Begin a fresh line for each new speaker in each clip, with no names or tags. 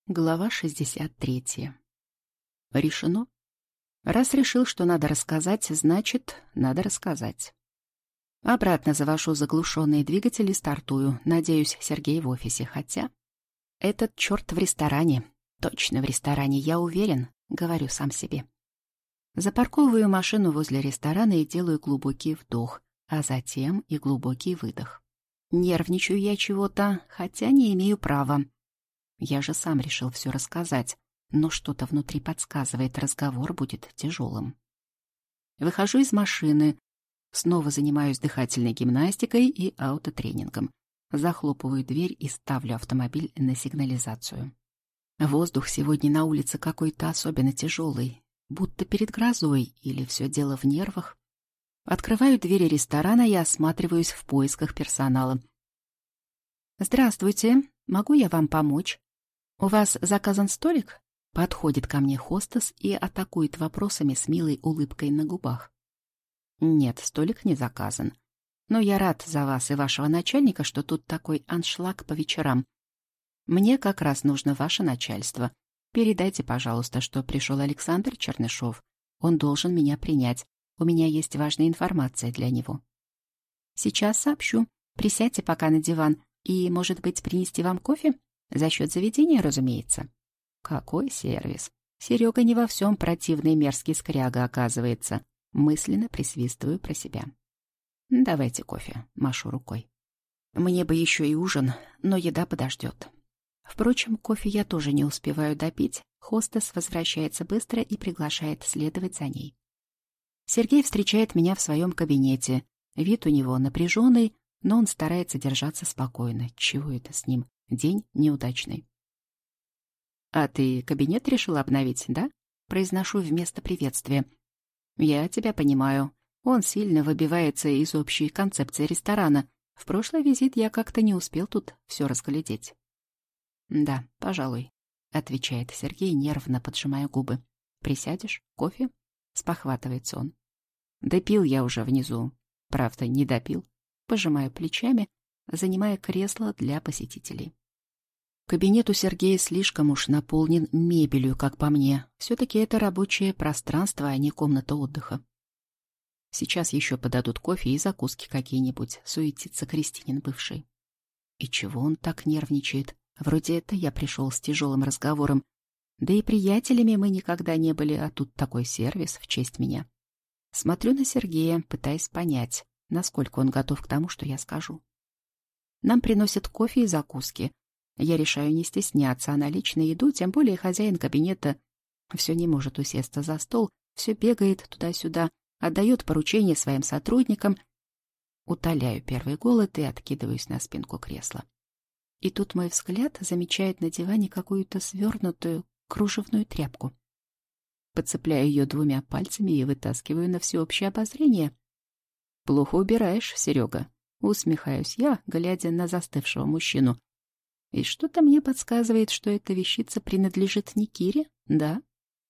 Глава 63. Решено. Раз решил, что надо рассказать, значит, надо рассказать. Обратно завожу заглушенные двигатели и стартую. Надеюсь, Сергей в офисе, хотя... Этот черт в ресторане. Точно в ресторане, я уверен, говорю сам себе. Запарковываю машину возле ресторана и делаю глубокий вдох, а затем и глубокий выдох. Нервничаю я чего-то, хотя не имею права. Я же сам решил все рассказать, но что-то внутри подсказывает, разговор будет тяжелым. Выхожу из машины, снова занимаюсь дыхательной гимнастикой и аутотренингом. Захлопываю дверь и ставлю автомобиль на сигнализацию. Воздух сегодня на улице какой-то особенно тяжелый, будто перед грозой, или все дело в нервах. Открываю двери ресторана и осматриваюсь в поисках персонала. «Здравствуйте, могу я вам помочь? У вас заказан столик?» Подходит ко мне хостес и атакует вопросами с милой улыбкой на губах. «Нет, столик не заказан. Но я рад за вас и вашего начальника, что тут такой аншлаг по вечерам. Мне как раз нужно ваше начальство. Передайте, пожалуйста, что пришел Александр Чернышов. Он должен меня принять. У меня есть важная информация для него». «Сейчас сообщу. Присядьте пока на диван. И, может быть, принести вам кофе? За счет заведения, разумеется». Какой сервис. Серега не во всем противный мерзкий скряга оказывается. Мысленно присвистываю про себя. «Давайте кофе», — машу рукой. Мне бы еще и ужин, но еда подождет. Впрочем, кофе я тоже не успеваю допить. Хостес возвращается быстро и приглашает следовать за ней. Сергей встречает меня в своем кабинете. Вид у него напряженный, но он старается держаться спокойно. Чего это с ним? День неудачный. «А ты кабинет решил обновить, да?» Произношу вместо приветствия. «Я тебя понимаю. Он сильно выбивается из общей концепции ресторана. В прошлый визит я как-то не успел тут все разглядеть». «Да, пожалуй», — отвечает Сергей, нервно поджимая губы. «Присядешь? Кофе?» — спохватывается он. «Допил я уже внизу. Правда, не допил». Пожимаю плечами, занимая кресло для посетителей. Кабинет у Сергея слишком уж наполнен мебелью, как по мне. Все-таки это рабочее пространство, а не комната отдыха. Сейчас еще подадут кофе и закуски какие-нибудь, суетится Кристинин бывший. И чего он так нервничает? Вроде это я пришел с тяжелым разговором. Да и приятелями мы никогда не были, а тут такой сервис в честь меня. Смотрю на Сергея, пытаясь понять, насколько он готов к тому, что я скажу. Нам приносят кофе и закуски. Я решаю не стесняться, а на личную еду, тем более хозяин кабинета все не может усесться за стол, все бегает туда-сюда, отдает поручения своим сотрудникам. Утоляю первый голод и откидываюсь на спинку кресла. И тут мой взгляд замечает на диване какую-то свернутую кружевную тряпку. Подцепляю ее двумя пальцами и вытаскиваю на всеобщее обозрение. «Плохо убираешь, Серега», — усмехаюсь я, глядя на застывшего мужчину. И что-то мне подсказывает, что эта вещица принадлежит не Кире, да?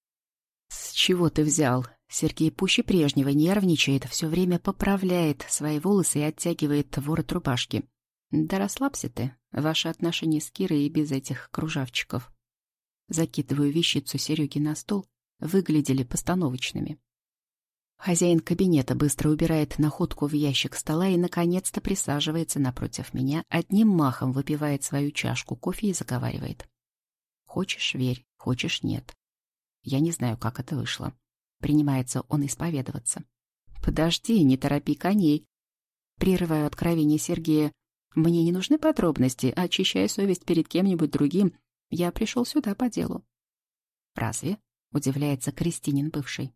«С чего ты взял?» Сергей пуще прежнего нервничает, все время поправляет свои волосы и оттягивает ворот рубашки. «Да расслабься ты, ваши отношения с Кирой и без этих кружавчиков». Закидываю вещицу Сереге на стол, выглядели постановочными. Хозяин кабинета быстро убирает находку в ящик стола и, наконец-то, присаживается напротив меня, одним махом выпивает свою чашку кофе и заговаривает. «Хочешь — верь, хочешь — нет». Я не знаю, как это вышло. Принимается он исповедоваться. «Подожди, не торопи коней». Прерываю откровение Сергея. «Мне не нужны подробности, очищая совесть перед кем-нибудь другим. Я пришел сюда по делу». «Разве?» — удивляется Кристинин бывший.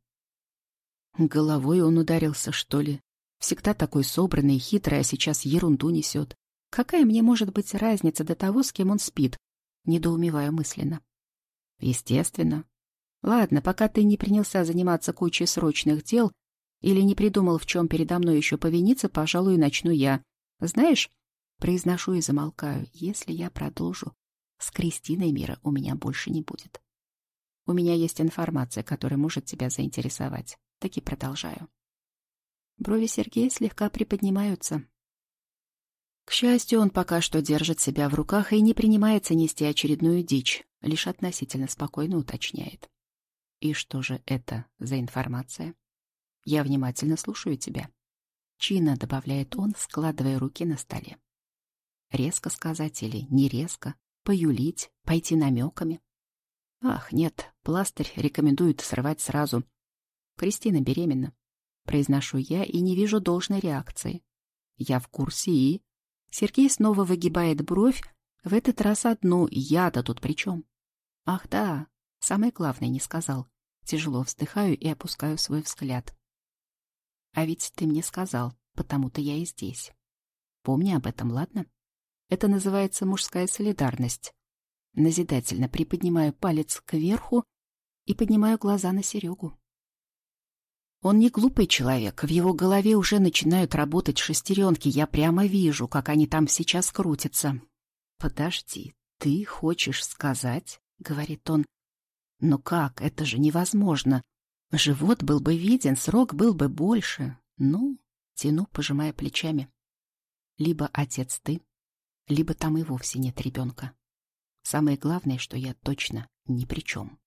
Головой он ударился, что ли? Всегда такой собранный и хитрый, а сейчас ерунду несет. Какая мне может быть разница до того, с кем он спит? Недоумеваю мысленно. Естественно. Ладно, пока ты не принялся заниматься кучей срочных дел или не придумал, в чем передо мной еще повиниться, пожалуй, начну я. Знаешь, произношу и замолкаю. Если я продолжу, с Кристиной мира у меня больше не будет. У меня есть информация, которая может тебя заинтересовать. Таки продолжаю. Брови Сергея слегка приподнимаются. К счастью, он пока что держит себя в руках и не принимается нести очередную дичь. лишь относительно спокойно уточняет. И что же это за информация? Я внимательно слушаю тебя. Чинно добавляет он, складывая руки на столе. Резко сказать или не резко? Поюлить? Пойти намеками? Ах, нет, пластырь рекомендуют срывать сразу. Кристина беременна. Произношу я и не вижу должной реакции. Я в курсе и... Сергей снова выгибает бровь, в этот раз одну, я-то тут при чем? Ах да, самое главное не сказал. Тяжело вздыхаю и опускаю свой взгляд. А ведь ты мне сказал, потому-то я и здесь. Помни об этом, ладно? Это называется мужская солидарность. Назидательно приподнимаю палец кверху и поднимаю глаза на Серегу. Он не глупый человек, в его голове уже начинают работать шестеренки, я прямо вижу, как они там сейчас крутятся. «Подожди, ты хочешь сказать?» — говорит он. «Но как? Это же невозможно. Живот был бы виден, срок был бы больше. Ну, тяну, пожимая плечами. Либо отец ты, либо там и вовсе нет ребенка. Самое главное, что я точно ни при чем».